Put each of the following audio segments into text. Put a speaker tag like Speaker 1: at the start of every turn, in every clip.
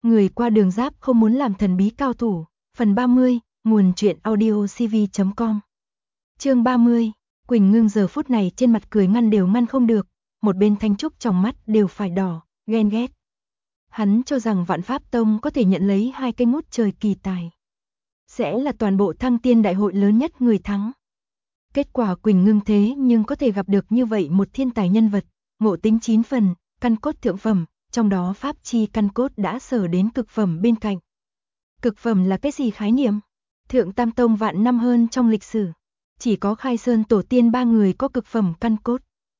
Speaker 1: Người qua đường giáp không muốn làm thần bí cao thủ. Phần 30, nguồn truyện audiocv.com. Chương 30, Quỳnh Ngưng giờ phút này trên mặt cười ngăn không được, một bên Thanh Trúc trong mắt đều phải đỏ, ghen ghét. Hắn cho rằng Vạn Pháp Tông có thể nhận lấy 2 cây ngút trời kỳ tài. Sẽ là toàn bộ Thăng Tiên đại hội lớn nhất người thắng. Kết quả Quỳnh Ngưng thế nhưng có thể gặp được như vậy một thiên tài nhân vật, ngộ tính 9 phần, căn cốt thượng phẩm, trong đó pháp chi căn cốt đã sở đến cực phẩm bên cạnh. Cực phẩm là cái gì khái niệm? Thượng Tam Tông vạn năm hơn trong lịch sử, chỉ có Khai Sơn tổ tiên 3 người có cực phẩm căn cốt.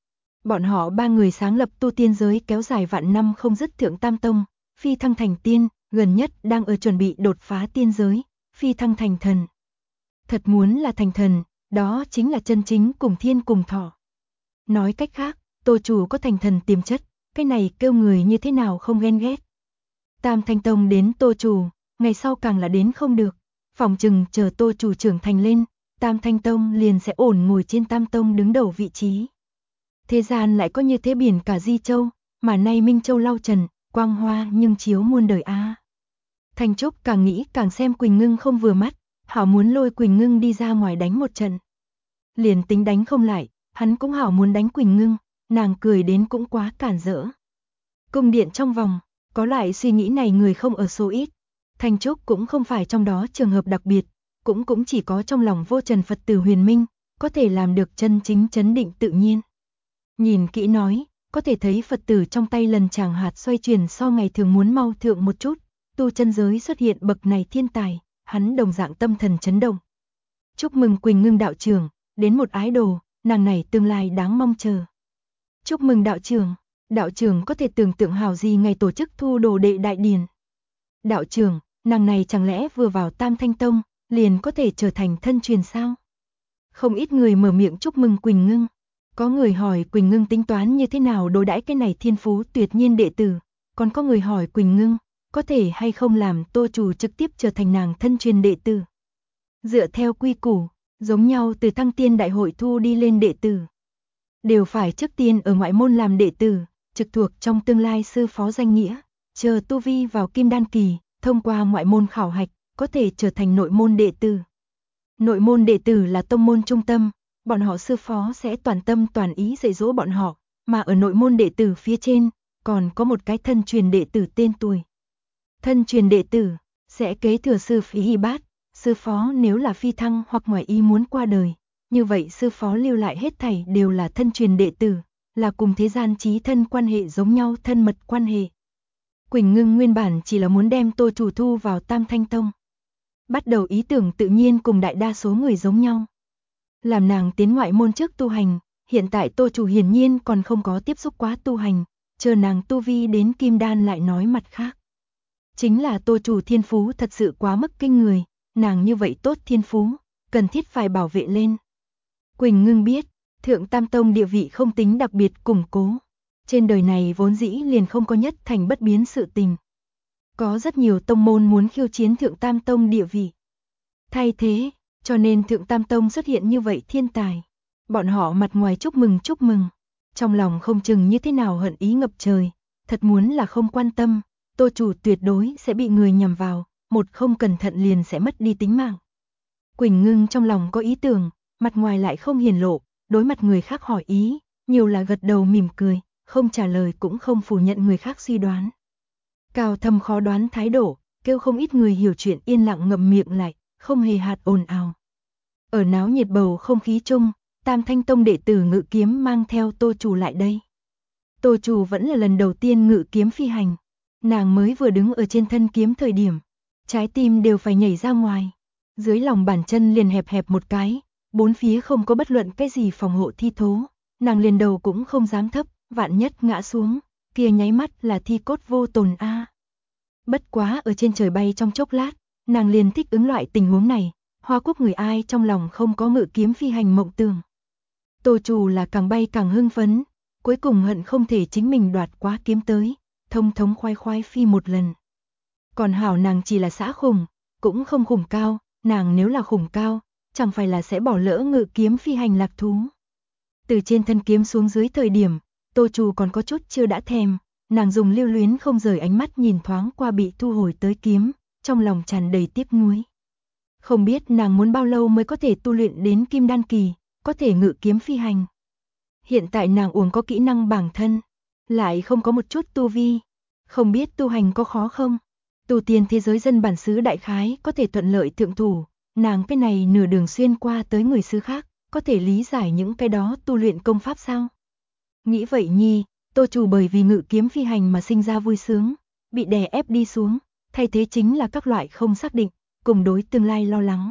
Speaker 1: Bọn họ 3 người sáng lập tu tiên giới kéo dài vạn năm không dứt. Thượng Tam Tông, phi thăng thành tiên, gần nhất đang ở chuẩn bị đột phá tiên giới, phi thăng thành thần. Thật muốn là thành thần, đó chính là chân chính cùng thiên cùng thọ. Nói cách khác, Tô chủ có thành thần tiềm chất, cái này kêu người như thế nào không ghen ghét. Tam Thanh Tông đến Tô chủ, ngày sau càng là đến không được, phòng chừng chờ Tô chủ trưởng thành lên, Tam Thanh Tông liền sẽ ổn ngồi trên Tam Tông đứng đầu vị trí. Thế gian lại có như thế biển cả Di Châu, mà nay Minh Châu lau trần, quang hoa nhưng chiếu muôn đời a. Thanh Trúc càng nghĩ càng xem Quỳnh Ngưng không vừa mắt, hảo muốn lôi Quỳnh Ngưng đi ra ngoài đánh một trận. Liền tính đánh không lại, hắn cũng hảo muốn đánh Quỳnh Ngưng, nàng cười đến cũng quá cản rỡ. Cung điện trong vòng, có loại suy nghĩ này người không ở số ít. Thanh Trúc cũng không phải trong đó trường hợp đặc biệt, cũng chỉ có trong lòng vô trần Phật tử huyền minh, có thể làm được chân chính chấn định tự nhiên. Nhìn kỹ nói, có thể thấy Phật tử trong tay lần chàng hạt xoay chuyển so ngày thường muốn mau thượng một chút, tu chân giới xuất hiện bậc này thiên tài, hắn đồng dạng tâm thần chấn động. Chúc mừng Quỳnh Ngưng đạo trưởng, đến một ái đồ, nàng này tương lai đáng mong chờ. Chúc mừng đạo trưởng có thể tưởng tượng hào gì ngày tổ chức thu đồ đệ đại điển. Đạo trưởng, nàng này chẳng lẽ vừa vào Tam Thanh Tông, liền có thể trở thành thân truyền sao? Không ít người mở miệng chúc mừng Quỳnh Ngưng. Có người hỏi Quỳnh Ngưng tính toán như thế nào đối đãi cái này thiên phú tuyệt nhiên đệ tử, còn có người hỏi Quỳnh Ngưng, có thể hay không làm Tô chủ trực tiếp trở thành nàng thân truyền đệ tử. Dựa theo quy củ, giống nhau từ Thăng Tiên đại hội thu đi lên đệ tử, đều phải trước tiên ở ngoại môn làm đệ tử, trực thuộc trong tương lai sư phó danh nghĩa, chờ tu vi vào Kim Đan kỳ, thông qua ngoại môn khảo hạch, có thể trở thành nội môn đệ tử. Nội môn đệ tử là tông môn trung tâm, bọn họ sư phó sẽ toàn tâm toàn ý dạy dỗ bọn họ, mà ở nội môn đệ tử phía trên, còn có một cái thân truyền đệ tử tên tuổi. Thân truyền đệ tử sẽ kế thừa sư phí hy bát, sư phó nếu là phi thăng hoặc ngoài ý muốn qua đời, như vậy sư phó lưu lại hết thảy đều là thân truyền đệ tử, là cùng thế gian chí thân quan hệ giống nhau, thân mật quan hệ. Quỳnh Ngưng nguyên bản chỉ là muốn đem Tô chủ thu vào Tam Thanh Tông. Bắt đầu ý tưởng tự nhiên cùng đại đa số người giống nhau. Làm nàng tiến ngoại môn trước tu hành, hiện tại Tô chủ hiển nhiên còn không có tiếp xúc quá tu hành, chờ nàng tu vi đến Kim Đan lại nói mặt khác. Chính là Tô chủ thiên phú thật sự quá mức kinh người, nàng như vậy tốt thiên phú, cần thiết phải bảo vệ lên. Quỳnh Ngưng biết, Thượng Tam Tông địa vị không tính đặc biệt củng cố. Trên đời này vốn dĩ liền không có nhất thành bất biến sự tình. Có rất nhiều tông môn muốn khiêu chiến Thượng Tam Tông địa vị. Thay thế, cho nên Thượng Tam Tông xuất hiện như vậy thiên tài. Bọn họ mặt ngoài chúc mừng, trong lòng không chừng như thế nào hận ý ngập trời. Thật muốn là không quan tâm, Tô chủ tuyệt đối sẽ bị người nhằm vào, một không cẩn thận liền sẽ mất đi tính mạng. Quỳnh Ngưng trong lòng có ý tưởng, mặt ngoài lại không hiển lộ, đối mặt người khác hỏi ý, nhiều là gật đầu mỉm cười, không trả lời cũng không phủ nhận người khác suy đoán. Cao thâm khó đoán thái độ, kêu không ít người hiểu chuyện yên lặng ngậm miệng lại, không hề hạt ồn ào. Ở náo nhiệt bầu không khí chung, Tam Thanh Tông đệ tử ngự kiếm mang theo Tô chủ lại đây. Tô chủ vẫn là lần đầu tiên ngự kiếm phi hành, nàng mới vừa đứng ở trên thân kiếm thời điểm, trái tim đều phải nhảy ra ngoài, dưới lòng bàn chân liền hẹp một cái, bốn phía không có bất luận cái gì phòng hộ thi thố, nàng liền đầu cũng không dám thấp, vạn nhất ngã xuống, kia nháy mắt là thi cốt vô tồn a. Bất quá ở trên trời bay trong chốc lát, nàng liền thích ứng loại tình huống này, Hoa Quốc người ai trong lòng không có ngự kiếm phi hành mộng tưởng. Tô chủ là càng bay càng hưng phấn, cuối cùng hận không thể chính mình đoạt quá kiếm tới, thông thống khoái phi một lần. Còn hảo nàng chỉ là xã khủng, cũng không khủng cao, nàng nếu là khủng cao, chẳng phải là sẽ bỏ lỡ ngự kiếm phi hành lạc thú. Từ trên thân kiếm xuống dưới thời điểm, Tô chủ còn có chút chưa đã thèm, nàng dùng lưu luyến không rời ánh mắt nhìn thoáng qua bị thu hồi tới kiếm, trong lòng tràn đầy tiếc nuối. Không biết nàng muốn bao lâu mới có thể tu luyện đến kim đan kỳ, có thể ngự kiếm phi hành. Hiện tại nàng uổng có kỹ năng bản thân, lại không có một chút tu vi. Không biết tu hành có khó không? Tu tiên thế giới dân bản xứ đại khái có thể thuận lợi thượng thủ, nàng cái này nửa đường xuyên qua tới người xứ khác, có thể lý giải những cái đó tu luyện công pháp sao? Nghĩ vậy nhi, Tô Trù bởi vì ngự kiếm phi hành mà sinh ra vui sướng, bị đè ép đi xuống, thay thế chính là các loại không xác định, cùng đối tương lai lo lắng.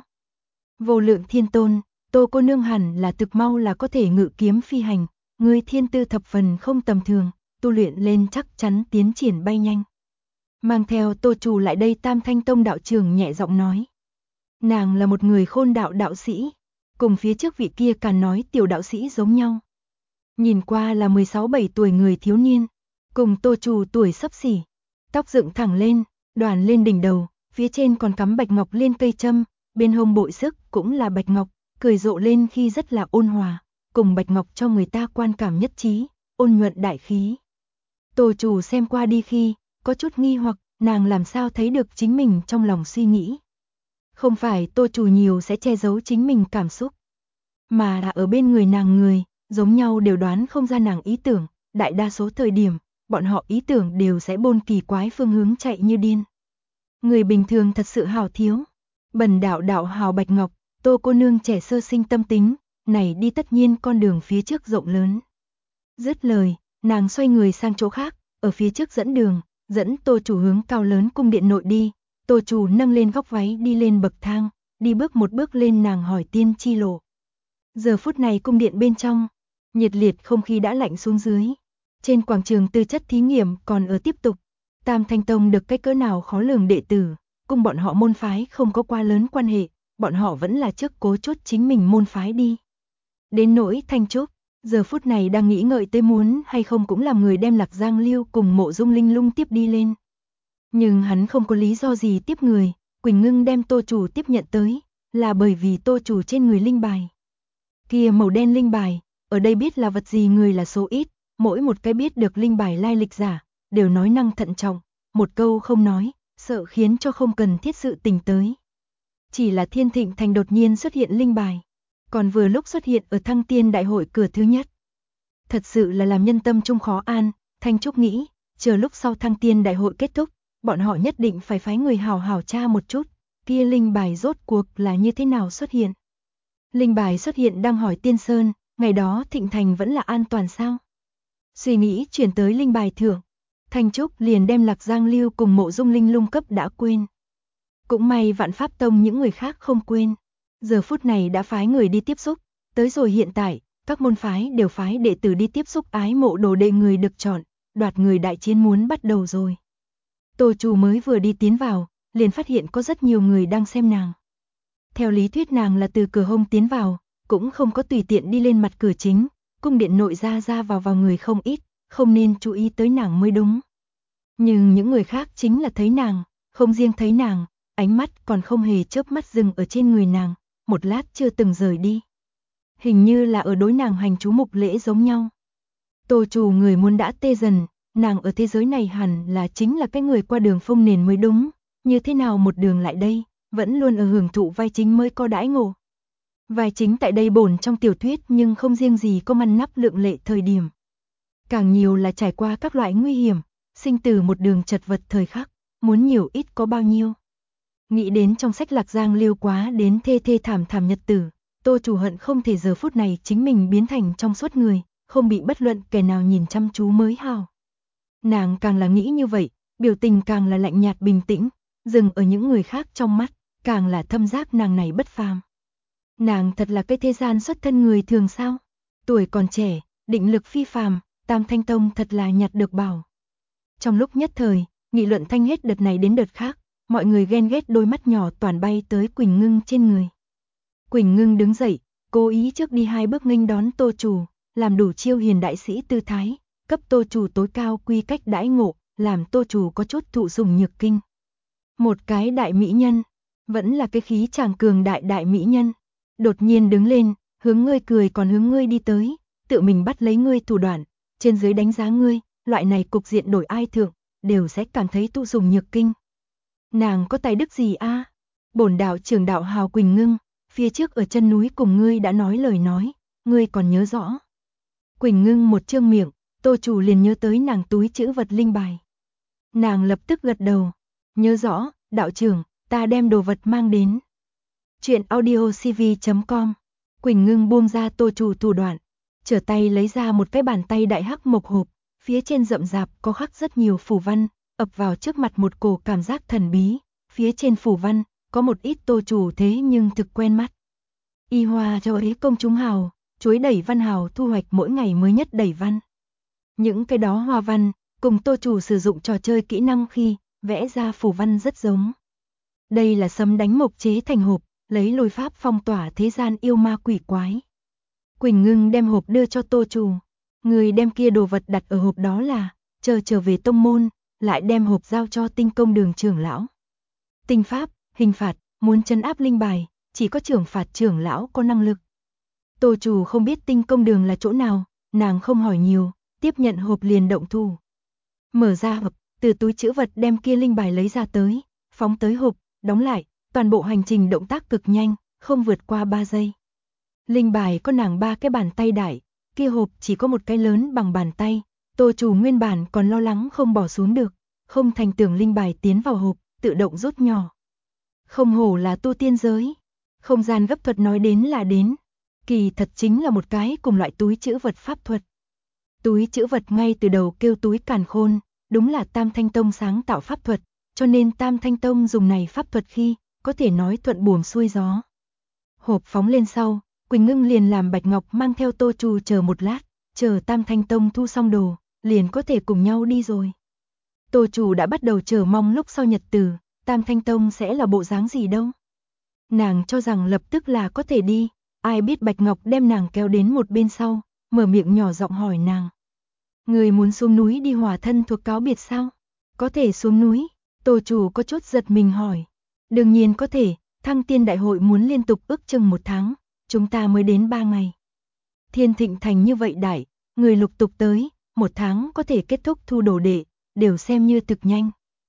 Speaker 1: Vô lượng thiên tôn, Tô cô nương hẳn là thực mau là có thể ngự kiếm phi hành, người thiên tư thập phần không tầm thường, tu luyện lên chắc chắn tiến triển bay nhanh. Mang theo Tô Trù lại đây Tam Thanh Tông đạo trưởng nhẹ giọng nói. Nàng là một người khôn đạo đạo sĩ, cùng phía trước vị kia Càn nói tiểu đạo sĩ giống nhau. Nhìn qua là 16-17 tuổi người thiếu niên, cùng Tô Trù tuổi xấp xỉ, tóc dựng thẳng lên, đoàn lên đỉnh đầu, phía trên còn cắm bạch ngọc liên cây châm, bên hông bội sức cũng là bạch ngọc, cười rộ lên khi rất là ôn hòa, cùng bạch ngọc cho người ta quan cảm nhất trí, ôn nhuận đại khí. Tô Trù xem qua đi khi, có chút nghi hoặc, nàng làm sao thấy được chính mình trong lòng suy nghĩ. Không phải Tô Trù nhiều sẽ che giấu chính mình cảm xúc, mà là ở bên người nàng người, giống nhau đều đoán không ra nàng ý tưởng, đại đa số thời điểm, bọn họ ý tưởng đều sẽ bôn kỳ quái phương hướng chạy như điên. Người bình thường thật sự hào thiếu. Bần đạo đạo hào bạch ngọc, Tô cô nương trẻ sơ sinh tâm tính, này đi tất nhiên con đường phía trước rộng lớn. Dứt lời, nàng xoay người sang chỗ khác, ở phía trước dẫn đường, dẫn Tô Trù hướng cao lớn cung điện nội đi. Tô Trù nâng lên góc váy đi lên bậc thang, đi bước một bước lên nàng hỏi tiên chi lộ. Giờ phút này cung điện bên trong, nhiệt liệt không khí đã lạnh xuống dưới. Trên quảng trường tư chất thí nghiệm còn ở tiếp tục. Tam Thanh Tông được cái cỡ nào khó lường đệ tử, cùng bọn họ môn phái không có quá lớn quan hệ, bọn họ vẫn là trước cố chốt chính mình môn phái đi. Đến nỗi Thanh Trúc, giờ phút này đang nghĩ ngợi tới muốn hay không cũng làm người đem Lạc Giang Lưu cùng Mộ Dung Linh Lung tiếp đi lên. Nhưng hắn không có lý do gì tiếp người, Quỳnh Ngưng đem Tô Trù tiếp nhận tới, là bởi vì Tô Trù trên người linh bài. Kia màu đen linh bài, ở đây biết là vật gì người là số ít, mỗi một cái biết được linh bài lai lịch giả, đều nói năng thận trọng, một câu không nói, sợ khiến cho không cần thiết sự tình tới. Chỉ là Thiên Thịnh Thành đột nhiên xuất hiện linh bài, còn vừa lúc xuất hiện ở Thăng Tiên Đại hội cửa thứ nhất. Thật sự là làm nhân tâm trung khó an, Thanh Trúc nghĩ, chờ lúc sau Thăng Tiên Đại hội kết thúc, bọn họ nhất định phải phái người hào hào tra một chút, kia linh bài rốt cuộc là như thế nào xuất hiện. Linh bài xuất hiện đang hỏi Tiên Sơn, ngày đó Thịnh Thành vẫn là an toàn sao? Suy nghĩ chuyển tới linh bài thưởng, Thanh Trúc liền đem Lạc Giang Lưu cùng Mộ Dung Linh Lung cấp đã quên. Cũng may Vạn Pháp Tông những người khác không quên, giờ phút này đã phái người đi tiếp xúc, tới rồi hiện tại, các môn phái đều phái đệ tử đi tiếp xúc ái mộ đồ đệ người được chọn, đoạt người đại chiến muốn bắt đầu rồi. Tô Trù mới vừa đi tiến vào, liền phát hiện có rất nhiều người đang xem nàng. Theo lý thuyết nàng là từ cửa hông tiến vào, cũng không có tùy tiện đi lên mặt cửa chính, cung điện nội ra vào người không ít, không nên chú ý tới nàng mới đúng. Nhưng những người khác chính là thấy nàng, không riêng thấy nàng, ánh mắt còn không hề chớp mắt dừng ở trên người nàng, một lát chưa từng rời đi. Hình như là ở đối nàng hành chú mục lễ giống nhau. Tô Trù người muốn đã tê dần, nàng ở thế giới này hẳn là chính là cái người qua đường phong nền mới đúng, như thế nào một đường lại đây, vẫn luôn ở hưởng thụ vai chính mới có đãi ngộ. Vai chính tại đây bổn trong tiểu thuyết nhưng không riêng gì có ngăn nắp lượng lệ thời điểm. Càng nhiều là trải qua các loại nguy hiểm, sinh tử một đường chật vật thời khắc, muốn nhiều ít có bao nhiêu. Nghĩ đến trong sách Lạc Giang Lưu quá đến thê thê thảm thảm nhật tử, Tô Trù hận không thể giờ phút này chính mình biến thành trong suốt người, không bị bất luận kẻ nào nhìn chăm chú mới hào. Nàng càng là nghĩ như vậy, biểu tình càng là lạnh nhạt bình tĩnh, dừng ở những người khác trong mắt, càng là thâm giác nàng này bất phàm. Nàng thật là cái thế gian xuất thân người thường sao? Tuổi còn trẻ, định lực phi phàm, Tam Thanh Tông thật là nhặt được bảo. Trong lúc nhất thời, nghị luận thanh hết đợt này đến đợt khác, mọi người ghen ghét đôi mắt nhỏ toàn bay tới Quỳnh Ngưng trên người. Quỳnh Ngưng đứng dậy, cố ý trước đi 2 bước nghênh đón Tô Trù, làm đủ chiêu hiền đại sĩ tư thái, cấp Tô Trù tối cao quy cách đãi ngộ, làm Tô Trù có chút thụ sủng nhược kinh. Một cái đại mỹ nhân, vẫn là cái khí chàng cường đại mỹ nhân, đột nhiên đứng lên, hướng ngươi cười còn hướng ngươi đi tới, tự mình bắt lấy ngươi thủ đoạn, trên dưới đánh giá ngươi, loại này cục diện đổi ai thượng, đều sẽ cảm thấy tu dùng nhược kinh. Nàng có tài đức gì a? Bổn đạo trưởng đạo hào Quỳnh Ngưng, phía trước ở chân núi cùng ngươi đã nói lời nói, ngươi còn nhớ rõ. Quỳnh Ngưng một trương miệng, Tô Chủ liền nhớ tới nàng túi trữ vật linh bài. Nàng lập tức gật đầu, nhớ rõ, đạo trưởng, ta đem đồ vật mang đến. Chuyện audiocv.com. Quỳnh Ngưng buông ra Tô Chủ thủ đoạn, trở tay lấy ra một cái bàn tay đại hắc mộc hộp, phía trên rậm rạp có khắc rất nhiều phù văn, ập vào trước mặt một cổ cảm giác thần bí, phía trên phù văn có một ít Tô Chủ thế nhưng thực quen mắt. Y hoa cho ấy công chúng hào, chuối đẩy văn hào thu hoạch mỗi ngày mới nhất đẩy văn. Những cái đó hoa văn, cùng Tô Chủ sử dụng trò chơi kỹ năng khi vẽ ra phù văn rất giống. Đây là sấm đánh mộc chế thành hộp, lấy lôi pháp phong tỏa thế gian yêu ma quỷ quái. Quỳnh Ngưng đem hộp đưa cho Tô Chủ. Người đem kia đồ vật đặt ở hộp đó là, chờ trở về tông môn, lại đem hộp giao cho tinh công đường trưởng lão. Tinh pháp, hình phạt, muốn trấn áp linh bài, chỉ có trưởng phạt trưởng lão có năng lực. Tô Chủ không biết tinh công đường là chỗ nào, nàng không hỏi nhiều, tiếp nhận hộp liền động thủ. Mở ra hộp, từ túi trữ vật đem kia linh bài lấy ra tới, phóng tới hộp, đóng lại, toàn bộ hành trình động tác cực nhanh, không vượt qua 3 giây. Linh bài có nàng 3 cái bàn tay đại, kia hộp chỉ có một cái lớn bằng bàn tay, Tô Chủ nguyên bản còn lo lắng không bỏ xuống được, không thành tưởng linh bài tiến vào hộp, tự động rút nhỏ. Không hổ là tu tiên giới, không gian gấp thuật nói đến là đến, kỳ thật chính là một cái cùng loại túi trữ vật pháp thuật. Túi trữ vật ngay từ đầu kêu túi càn khôn, đúng là Tam Thanh Tông sáng tạo pháp thuật, cho nên Tam Thanh Tông dùng này pháp thuật khi, có thể nói thuận buồm xuôi gió. Hộp phóng lên sau, Quỳnh Ngưng liền làm Bạch Ngọc mang theo Tô Chủ chờ một lát, chờ Tam Thanh Tông thu xong đồ, liền có thể cùng nhau đi rồi. Tô Chủ đã bắt đầu chờ mong lúc sau nhật tử, Tam Thanh Tông sẽ là bộ dáng gì đâu. Nàng cho rằng lập tức là có thể đi, ai biết Bạch Ngọc đem nàng kéo đến một bên sau, mở miệng nhỏ giọng hỏi nàng. Người muốn xuống núi đi hòa thân thuộc cáo biệt sao? Có thể xuống núi, Tô Chủ có chút giật mình hỏi. Đương nhiên có thể, Thăng Tiên Đại hội muốn liên tục ước chừng 1 tháng, chúng ta mới đến 3 ngày. Thiên Thịnh Thành như vậy đại, người lục tục tới, 1 tháng có thể kết thúc thu đồ đệ, đều xem như thực nhanh.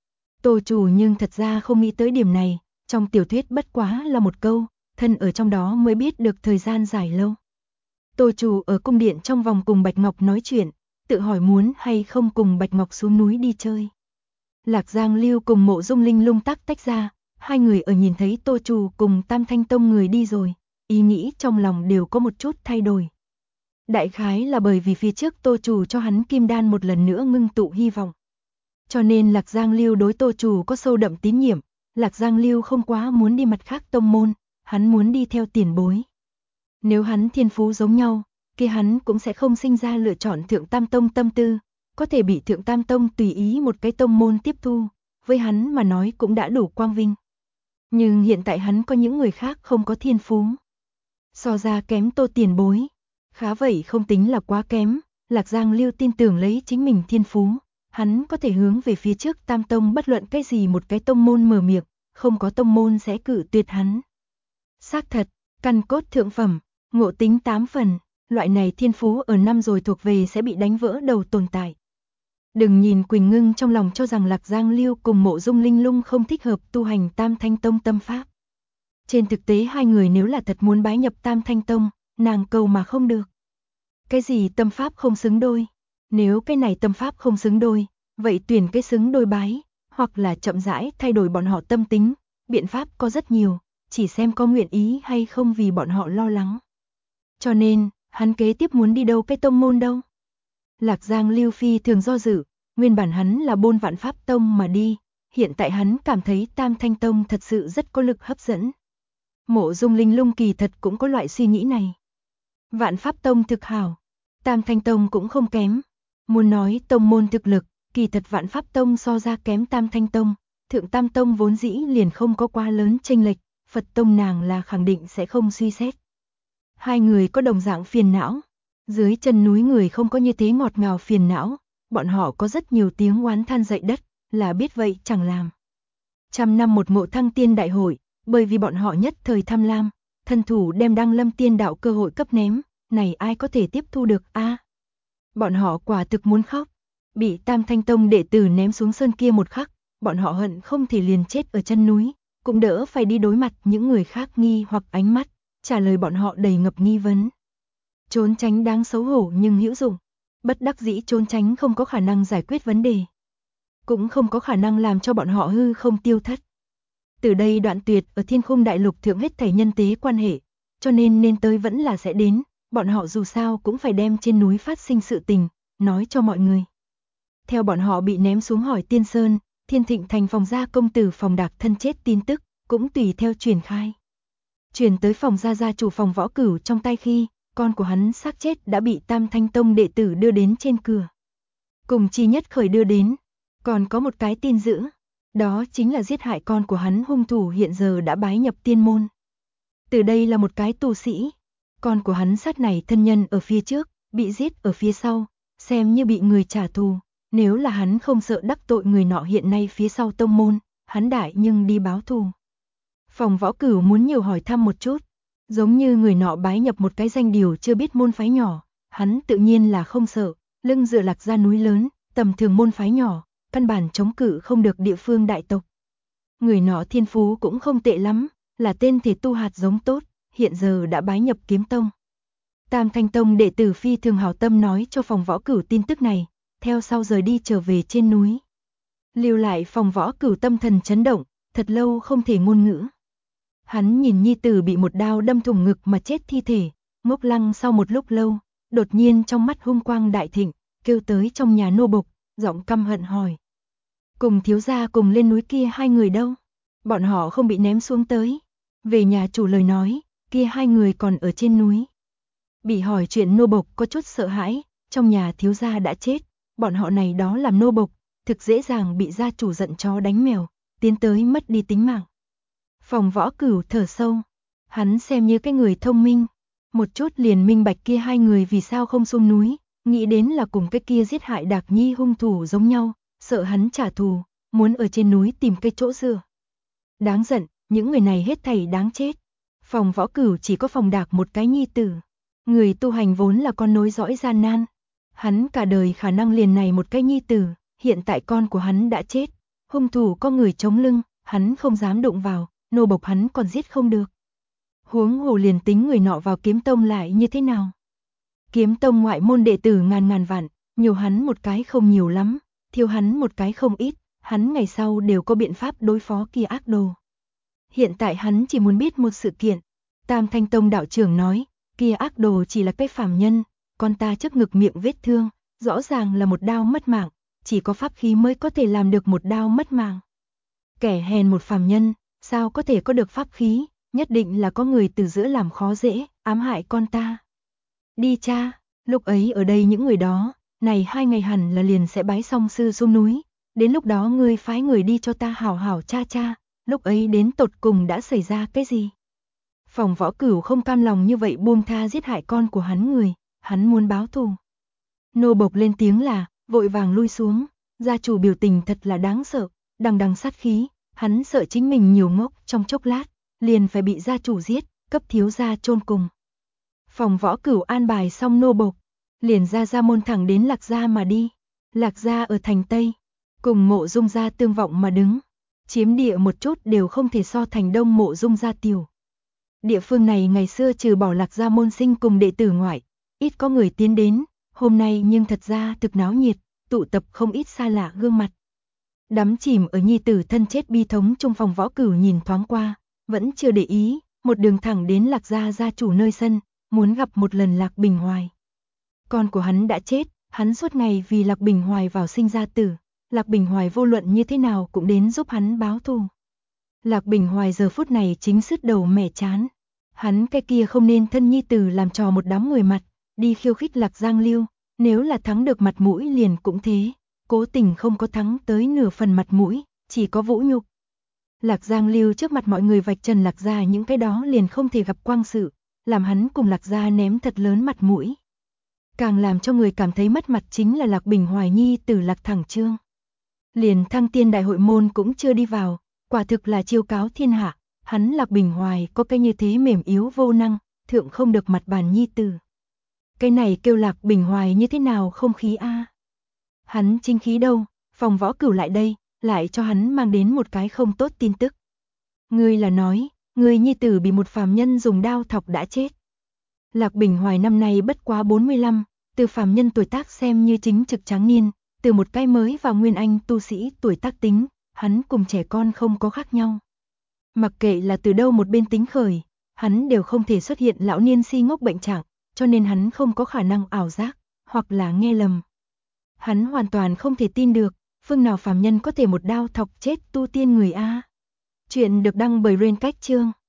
Speaker 1: Tô Chủ nhưng thật ra không nghĩ tới điểm này, trong tiểu thuyết bất quá là một câu, thân ở trong đó mới biết được thời gian dài lâu. Tô Chủ ở cung điện trong vòng cùng Bạch Ngọc nói chuyện, tự hỏi muốn hay không cùng Bạch Ngọc xuống núi đi chơi. Lạc Giang Lưu cùng Mộ Dung Linh Lung tách ra, hai người ở nhìn thấy Tô Chủ cùng Tam Thanh Tông người đi rồi, ý nghĩ trong lòng đều có một chút thay đổi. Đại khái là bởi vì phía trước Tô Chủ cho hắn kim đan một lần nữa ngưng tụ hy vọng. Cho nên Lạc Giang Lưu đối Tô Chủ có sâu đậm tín nhiệm, Lạc Giang Lưu không quá muốn đi mặt khác tông môn, hắn muốn đi theo tiền bối. Nếu hắn thiên phú giống nhau, kia hắn cũng sẽ không sinh ra lựa chọn Thượng Tam Tông tâm tư, có thể bị Thượng Tam Tông tùy ý một cái tông môn tiếp thu, với hắn mà nói cũng đã đủ quang vinh. Nhưng hiện tại hắn có những người khác không có thiên phú. So ra kém Tô tiền bối, khá vậy không tính là quá kém, Lạc Giang Lưu tin tưởng lấy chính mình thiên phú, hắn có thể hướng về phía trước Tam Tông bất luận cái gì một cái tông môn mở miệng, không có tông môn sẽ cự tuyệt hắn. Xác thật, căn cốt thượng phẩm, ngộ tính 8 phần, loại này thiên phú ở năm rồi thuộc về sẽ bị đánh vỡ đầu tồn tại. Đừng nhìn Quỳnh Ngưng trong lòng cho rằng Lạc Giang Lưu cùng Mộ Dung Linh Lung không thích hợp tu hành Tam Thanh Tông tâm pháp. Trên thực tế hai người nếu là thật muốn bái nhập Tam Thanh Tông, nàng cầu mà không được. Cái gì tâm pháp không xứng đôi? Nếu cái này tâm pháp không xứng đôi, vậy tuyển cái xứng đôi bái, hoặc là chậm rãi thay đổi bọn họ tâm tính, biện pháp có rất nhiều, chỉ xem có nguyện ý hay không vì bọn họ lo lắng. Cho nên, hắn kế tiếp muốn đi đâu cái tông môn đâu? Lạc Giang Lưu phi thường do dự, nguyên bản hắn là Bôn Vạn Pháp Tông mà đi, hiện tại hắn cảm thấy Tam Thanh Tông thật sự rất có lực hấp dẫn. Mộ Dung Linh Lung kỳ thật cũng có loại suy nghĩ này. Vạn Pháp Tông thực hảo, Tam Thanh Tông cũng không kém. Muốn nói tông môn thực lực, kỳ thật Vạn Pháp Tông so ra kém Tam Thanh Tông, Thượng Tam Tông vốn dĩ liền không có quá lớn chênh lệch, Phật Tông nàng là khẳng định sẽ không suy xét. Hai người có đồng dạng phiền não, dưới chân núi người không có như thế ngọt ngào phiền não, bọn họ có rất nhiều tiếng oán than dậy đất, là biết vậy chẳng làm. 100 năm một ngộ thăng tiên đại hội, bởi vì bọn họ nhất thời tham lam, thân thủ đem đăng lâm tiên đạo cơ hội cấp ném, này ai có thể tiếp thu được a? Bọn họ quả thực muốn khóc. Bị Tam Thanh Tông đệ tử ném xuống sơn kia một khắc, bọn họ hận không thể liền chết ở chân núi, cũng đỡ phải đi đối mặt những người khác nghi hoặc ánh mắt, trả lời bọn họ đầy ngập nghi vấn. Trốn tránh đáng xấu hổ nhưng hữu dụng, bất đắc dĩ trốn tránh không có khả năng giải quyết vấn đề, cũng không có khả năng làm cho bọn họ hư không tiêu thất. Từ đây đoạn tuyệt ở Thiên Khung Đại Lục thượng hết thảy nhân tế quan hệ, cho nên tới vẫn là sẽ đến, bọn họ dù sao cũng phải đem trên núi phát sinh sự tình, nói cho mọi người. Theo bọn họ bị ném xuống hỏi Tiên Sơn, Thiên Thịnh Thành phòng gia công tử Phòng Đạc thân chết tin tức, cũng tùy theo truyền khai. Truyền tới phòng gia gia chủ Phòng Võ Cửu trong tay khi, con của hắn xác chết đã bị Tam Thanh Tông đệ tử đưa đến trên cửa. Cùng chi nhất khởi đưa đến, còn có một cái tin dữ, đó chính là giết hại con của hắn hung thủ hiện giờ đã bái nhập tiên môn. Từ đây là một cái tu sĩ, con của hắn sát này thân nhân ở phía trước, bị giết ở phía sau, xem như bị người trả thù, nếu là hắn không sợ đắc tội người nọ hiện nay phía sau tông môn, hắn đại nhưng đi báo thù. Phòng Võ Cửu muốn nhiều hỏi thăm một chút, giống như người nọ bái nhập một cái danh điều chưa biết môn phái nhỏ, hắn tự nhiên là không sợ, lưng dựa Lạc Gia núi lớn, tầm thường môn phái nhỏ, căn bản chống cự không được địa phương đại tộc. Người nọ thiên phú cũng không tệ lắm, là tên thể tu hạt giống tốt, hiện giờ đã bái nhập Kiếm Tông. Tam Thanh Tông đệ tử phi thường hảo tâm nói cho Phòng Võ Cửu tin tức này, theo sau rời đi trở về trên núi. Lưu lại Phòng Võ Cửu tâm thần chấn động, thật lâu không thể ngôn ngữ. Hắn nhìn nhi tử bị một đao đâm thủng ngực mà chết thi thể, ngốc lăng sau một lúc lâu, đột nhiên trong mắt hung quang đại thịnh, kêu tới trong nhà nô bộc, giọng căm hận hỏi. Cùng thiếu gia cùng lên núi kia hai người đâu? Bọn họ không bị ném xuống tới. Về nhà chủ lời nói, kia hai người còn ở trên núi. Bị hỏi chuyện nô bộc có chút sợ hãi, trong nhà thiếu gia đã chết, bọn họ này đó làm nô bộc, thực dễ dàng bị gia chủ giận chó đánh mèo, tiến tới mất đi tính mạng. Phòng Võ Cửu thở sâu, hắn xem như cái người thông minh, một chút liền minh bạch kia hai người vì sao không xuống núi, nghĩ đến là cùng cái kia giết hại Đạc Nhi hung thủ giống nhau, sợ hắn trả thù, muốn ở trên núi tìm cái chỗ dựa. Đáng giận, những người này hết thảy đáng chết. Phòng Võ Cửu chỉ có Phòng Đạc một cái nhi tử, người tu hành vốn là con nối dõi gian nan. Hắn cả đời khả năng liền này một cái nhi tử, hiện tại con của hắn đã chết, hung thủ có người chống lưng, hắn không dám đụng vào, nô bộc hắn còn giết không được. Huống hồ liền tính người nọ vào Kiếm Tông lại như thế nào? Kiếm Tông ngoại môn đệ tử ngàn ngàn vạn, nhiều hắn một cái không nhiều lắm, thiếu hắn một cái không ít, hắn ngày sau đều có biện pháp đối phó kia ác đồ. Hiện tại hắn chỉ muốn biết một sự kiện, Tam Thanh Tông đạo trưởng nói, kia ác đồ chỉ là cái phàm nhân, con ta trước ngực miệng vết thương, rõ ràng là một đao mất mạng, chỉ có pháp khí mới có thể làm được một đao mất mạng. Kẻ hèn một phàm nhân, sao có thể có được pháp khí, nhất định là có người từ giữa làm khó dễ, ám hại con ta. Đi cha, lúc ấy ở đây những người đó, này 2 ngày hẳn là liền sẽ bái xong sư xuống núi, đến lúc đó ngươi phái người đi cho ta hảo hảo cha cha, lúc ấy đến tột cùng đã xảy ra cái gì? Phòng Võ Cửu không cam lòng như vậy buông tha giết hại con của hắn người, hắn muốn báo thù. Nô bộc lên tiếng là, vội vàng lui xuống, gia chủ biểu tình thật là đáng sợ, đằng đằng sát khí, hắn sợ chính mình nhiều ngốc trong chốc lát, liền phải bị gia chủ giết, cấp thiếu gia chôn cùng. Phòng Võ Cửu an bài xong nô bộc, liền ra môn thẳng đến Lạc Gia mà đi. Lạc Gia ở thành Tây, cùng Mộ Dung gia tương vọng mà đứng, chiếm địa một chút đều không thể so thành Đông Mộ Dung gia tiểu. Địa phương này ngày xưa trừ bỏ Lạc Gia môn sinh cùng đệ tử ngoại, ít có người tiến đến, hôm nay nhưng thật ra thực náo nhiệt, tụ tập không ít xa lạ gương mặt. Đắm chìm ở nhi tử thân chết bi thống trong Phòng Võ Cửu nhìn thoáng qua, vẫn chưa để ý, một đường thẳng đến Lạc Gia gia chủ nơi sân, muốn gặp một lần Lạc Bình Hoài. Con của hắn đã chết, hắn suốt ngày vì Lạc Bình Hoài vào sinh ra tử, Lạc Bình Hoài vô luận như thế nào cũng đến giúp hắn báo thù. Lạc Bình Hoài giờ phút này chính sứt đầu mẻ chán, hắn cái kia không nên thân nhi tử làm trò một đám người mặt, đi khiêu khích Lạc Giang Lưu, nếu là thắng được mặt mũi liền cũng thế, cố tình không có thắng tới nửa phần mặt mũi, chỉ có vũ nhục. Lạc Giang Lưu trước mặt mọi người vạch trần Lạc Gia những cái đó liền không thể gặp quang sự, làm hắn cùng Lạc Gia ném thật lớn mặt mũi. Càng làm cho người cảm thấy mất mặt chính là Lạc Bình Hoài nhi tử Lạc Thẳng Trương. Liền Thăng Tiên Đại Hội môn cũng chưa đi vào, quả thực là chiêu cáo thiên hạ, hắn Lạc Bình Hoài có cái như thế mềm yếu vô năng, thượng không được mặt bàn nhi tử. Cái này kêu Lạc Bình Hoài như thế nào không khí a? Hắn chính khí đâu, Phòng Võ Cửu lại đây, lại cho hắn mang đến một cái không tốt tin tức. Ngươi là nói, người nhi tử bị một phàm nhân dùng đao thọc đã chết. Lạc Bình Hoài năm nay bất quá 45, từ phàm nhân tuổi tác xem như chính trực tráng niên, từ một cái mới vào nguyên anh tu sĩ tuổi tác tính, hắn cùng trẻ con không có khác nhau. Mặc kệ là từ đâu một bên tính khởi, hắn đều không thể xuất hiện lão niên si ngốc bệnh trạng, cho nên hắn không có khả năng ảo giác, hoặc là nghe lầm. Hắn hoàn toàn không thể tin được, phương nào phàm nhân có thể một đao thọc chết tu tiên người a. Chuyện được đăng bởi Rain Cách Chương.